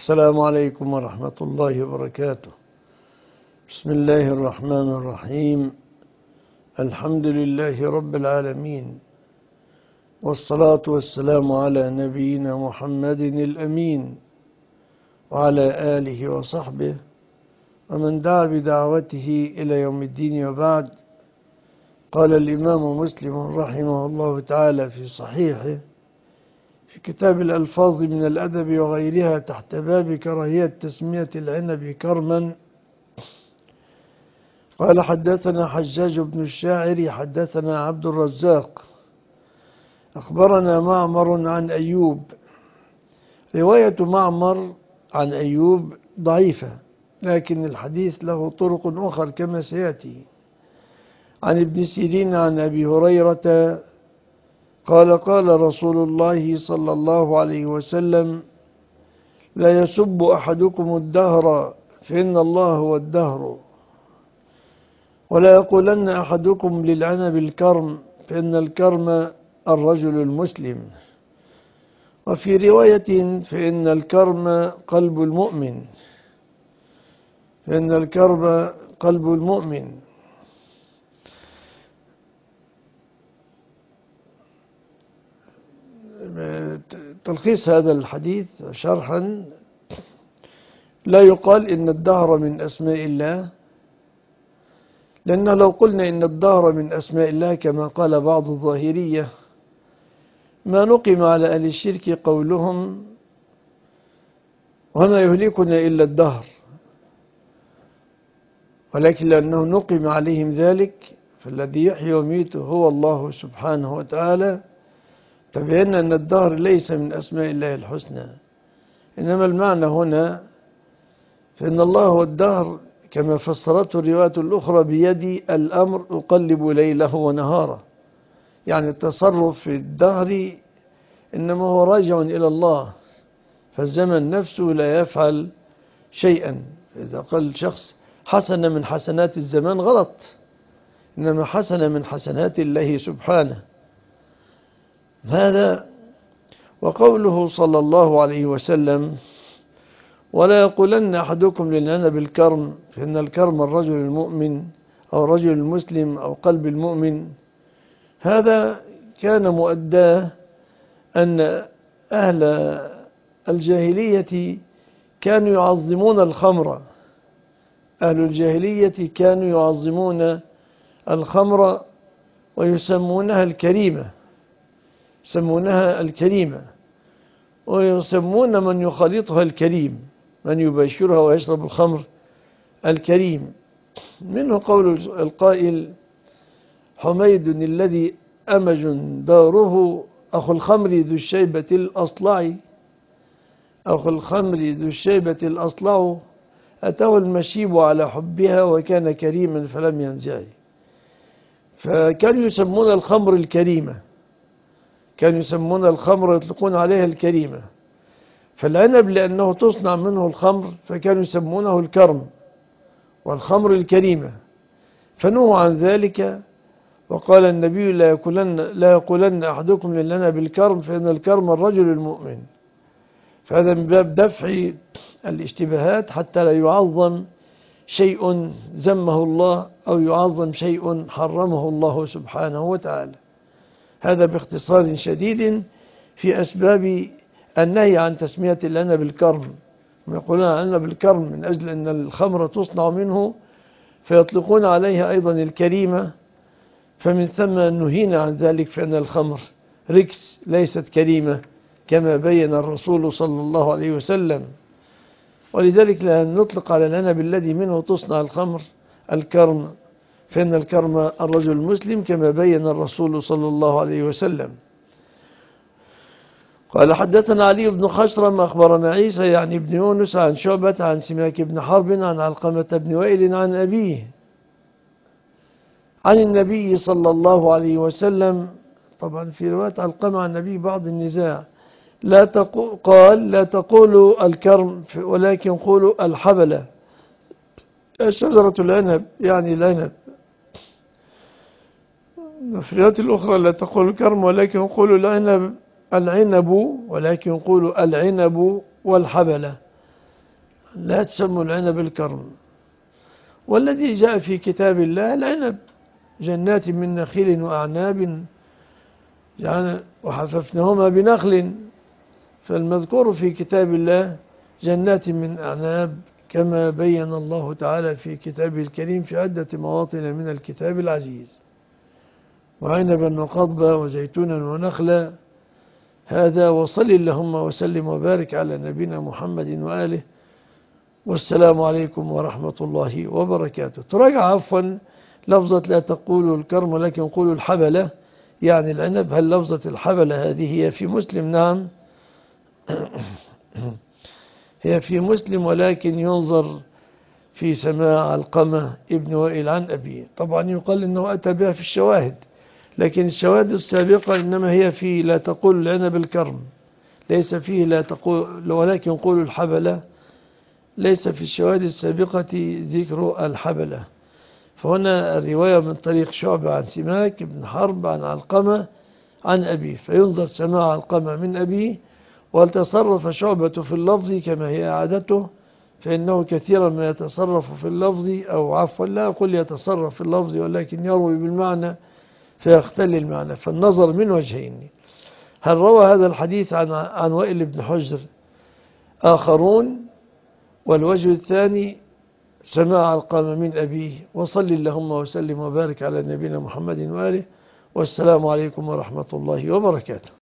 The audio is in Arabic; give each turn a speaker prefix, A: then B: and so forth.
A: السلام عليكم ورحمة الله وبركاته. بسم الله الرحمن الرحيم. الحمد لله رب العالمين، والصلاة والسلام على نبينا محمد الأمين وعلى آله وصحبه ومن دعا بدعوته إلى يوم الدين، وبعد. قال الإمام مسلم رحمه الله تعالى في صحيحه في كتاب الألفاظ من الأدب وغيرها تحت باب كراهية تسمية العنب كرما، قال: حدثنا حجاج بن الشاعر حدثنا عبد الرزاق أخبرنا معمر عن أيوب. رواية معمر عن أيوب ضعيفة، لكن الحديث له طرق أخرى كما سيأتي. عن ابن سيرين عن أبي هريرة قال: قال رسول الله صلى الله عليه وسلم: لا يسب أحدكم الدهر فإن الله هو الدهر، ولا يقولن أحدكم للعنب الكرم فإن الكرم الرجل المسلم، وفي رواية فإن الكرم قلب المؤمن، فإن الكرم قلب المؤمن. تلخيص هذا الحديث شرحا: لا يقال إن الدهر من أسماء الله، لأن لو قلنا إن الدهر من أسماء الله كما قال بعض الظاهرية ما نقم على أهل الشرك قولهم: وما يهلكنا إلا الدهر، ولكن لأنه نقم عليهم ذلك فالذي يحيي ويميت هو الله سبحانه وتعالى، تبين أن الدهر ليس من أسماء الله الحسنى، إنما المعنى هنا فإن الله هو الدهر كما فسرته الروايات الأخرى: بيدي الأمر أقلب ليله ونهاره، يعني التصرف في الدهر إنما هو راجع إلى الله، فالزمن نفسه لا يفعل شيئا. إذا قال شخص حسنة من حسنات الزمان غلط، إنما حسنة من حسنات الله سبحانه. هذا. وقوله صلى الله عليه وسلم: ولا يقولن أحدكم للعنب الكرم فإن الكرم الرجل المؤمن أو الرجل المسلم أو قلب المؤمن، هذا كان مؤداه أن أهل الجاهلية كانوا يعظمون الخمر. أهل الجاهلية كانوا يعظمون الخمر ويسمونها الكريمة، يسمونها الكريمة، ويسمون من يخالطها الكريم، من يباشرها ويشرب الخمر الكريم. منه قول القائل: حميد الذي أمج داره أخو الخمر ذو الشيبة الأصلع، أخو الخمر ذو الشيبة الأصلع، أتاه المشيب على حبها وكان كريما فلم ينزعه. فكانوا يسمون الخمر الكريمة، كانوا يسمون الخمر يطلقون عليها الكريمة. فالعنب لأنه تصنع منه الخمر فكانوا يسمونه الكرم والخمر الكريمة، فنهوا عن ذلك. وقال النبي: لا يقولن أحدكم للعنب الكرم فإن الكرم الرجل المؤمن. فهذا من باب دفع الاشتباهات حتى لا يعظم شيء ذمه الله أو يعظم شيء حرمه الله سبحانه وتعالى. هذا باختصار شديد في أسباب النهي عن تسمية العنب الكرم. يقولون العنب الكرم من أجل أن الخمر تصنع منه، فيطلقون عليها أيضا الكريمة، فمن ثم نهينا عن ذلك، فإن الخمر ركس ليست كريمة كما بين الرسول صلى الله عليه وسلم. ولذلك لا نطلق على العنب الذي منه تصنع الخمر الكرم، فإن الكرم الرجل المسلم كما بين الرسول صلى الله عليه وسلم. قال: حدثنا علي بن خشرم أخبرنا عيسى يعني ابن يونس عن شعبة عن سماك بن حرب عن علقمة بن وائل عن أبيه عن النبي صلى الله عليه وسلم. طبعا في رواية علقمة عن النبي بعض النزاع. قال: لا تقولوا الكرم ولكن قولوا الحبلة، شجرة العنب يعني العنب. في الروايات الأخرى: لا تقولوا الكرم ولكن قولوا العنب ولكن قولوا العنب والحبلة. لا تسموا العنب الكرم. والذي جاء في كتاب الله العنب، جنات من نخيل وأعناب وحففناهما بنخل. فالمذكور في كتاب الله جنات من أعناب، كما بين الله تعالى في كتابه الكريم في عدة مواطن من الكتاب العزيز. وعنبا وقضبا وزيتونا ونخلا. هذا وصل اللهم وسلم وبارك على نبينا محمد وآله، والسلام عليكم ورحمة الله وبركاته. تراجع عفوا لفظة لا تقولوا الكرم ولكن قولوا الحبلة، يعني العنب. هل لفظة الحبلة هذه هي في مسلم؟ نعم هي في مسلم، ولكن ينظر في سماع علقمة ابن وائل عن أبيه. طبعا يقال إنه أتى بها في الشواهد، لكن الشواهد السابقة إنما هي في لا تقول العنب الكرم، ليس فيه لا تقول ولكن قولوا الحبلة. ليس في الشواهد السابقة ذكر الحبلة. فهنا الرواية من طريق شعبة عن سماك بن حرب عن علقمة عن أبيه، فينظر سماع علقمة من أبيه. ولتصرف شعبة في اللفظ كما هي عادته، فإنه كثيرا ما يتصرف في اللفظ، أو عفوا لا أقول يتصرف في اللفظ ولكن يروي بالمعنى فيختل المعنى. فالنظر من وجهين: هل روى هذا الحديث عن وائل بن حجر آخرون؟ والوجه الثاني سماع علقمة من أبيه. وصل اللهم وسلم وبارك على نبينا محمد وآله، والسلام عليكم ورحمة الله وبركاته.